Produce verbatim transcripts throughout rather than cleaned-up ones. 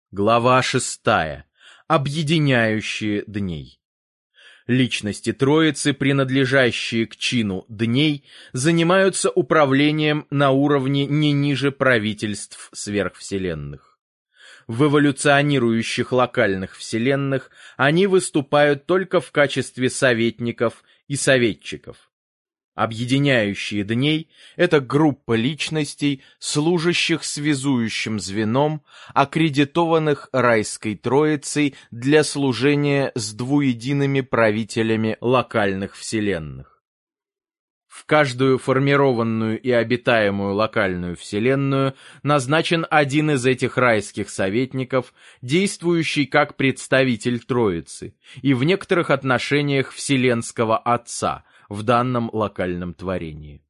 Глава шестая. Объединяющие дней. Личности Троицы, принадлежащие к чину дней, занимаются управлением на уровне не ниже правительств сверхвселенных. В эволюционирующих локальных вселенных они выступают только в качестве советников и советчиков. Объединяющие дней — это группа личностей, служащих связующим звеном, аккредитованных Райской Троицей для служения с двуедиными правителями локальных вселенных. В каждую формированную и обитаемую локальную вселенную назначен один из этих райских советников, действующий как представитель Троицы, и в некоторых отношениях Вселенского Отца в данном локальном творении.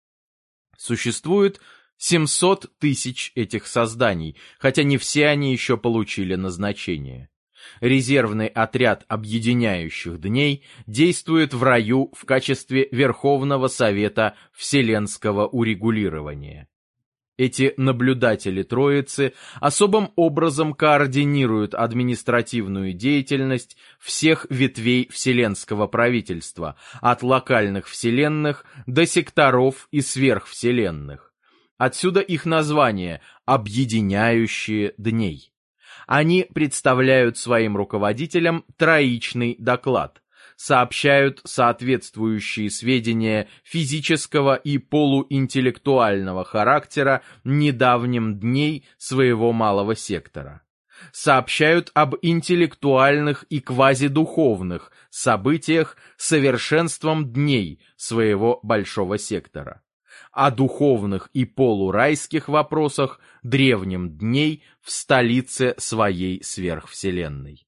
Существует семьсот тысяч этих созданий, хотя не все они еще получили назначение. Резервный отряд объединяющих дней действует в раю в качестве Верховного Совета Вселенского урегулирования. Эти наблюдатели Троицы особым образом координируют административную деятельность всех ветвей вселенского правительства, от локальных вселенных до секторов и сверхвселенных. Отсюда их название «Объединяющие дней». Они представляют своим руководителям троичный доклад, сообщают соответствующие сведения физического и полуинтеллектуального характера недавним дней своего малого сектора. Сообщают об интеллектуальных и квазидуховных событиях совершенством дней своего большого сектора. О духовных и полурайских вопросах древним дней в столице своей сверхвселенной.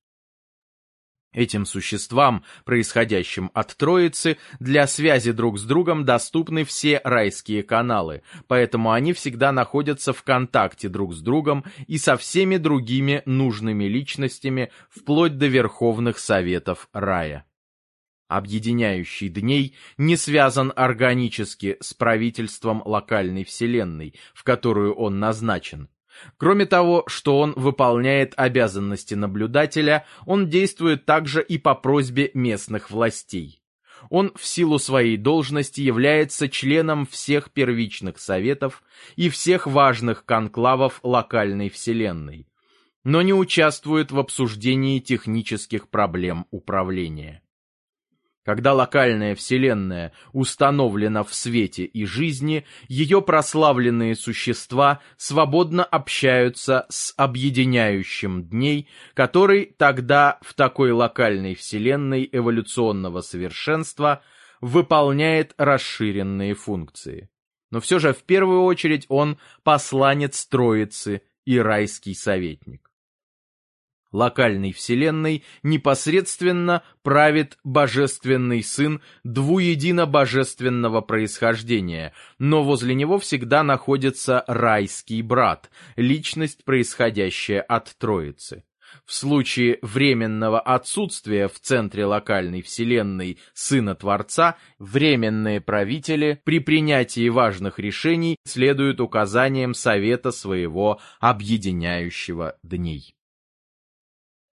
Этим существам, происходящим от Троицы, для связи друг с другом доступны все райские каналы, поэтому они всегда находятся в контакте друг с другом и со всеми другими нужными личностями, вплоть до верховных советов рая. Объединяющий дней не связан органически с правительством локальной вселенной, в которую он назначен. Кроме того, что он выполняет обязанности наблюдателя, он действует также и по просьбе местных властей. Он в силу своей должности является членом всех первичных советов и всех важных конклавов локальной вселенной, но не участвует в обсуждении технических проблем управления. Когда локальная вселенная установлена в свете и жизни, ее прославленные существа свободно общаются с объединяющим дней, который тогда в такой локальной вселенной эволюционного совершенства выполняет расширенные функции. Но все же в первую очередь он посланец Троицы и райский советник. Локальной вселенной непосредственно правит божественный сын двуедино-божественного происхождения, но возле него всегда находится райский брат, личность, происходящая от Троицы. В случае временного отсутствия в центре локальной вселенной Сына Творца, временные правители при принятии важных решений следуют указаниям совета своего объединяющего дней.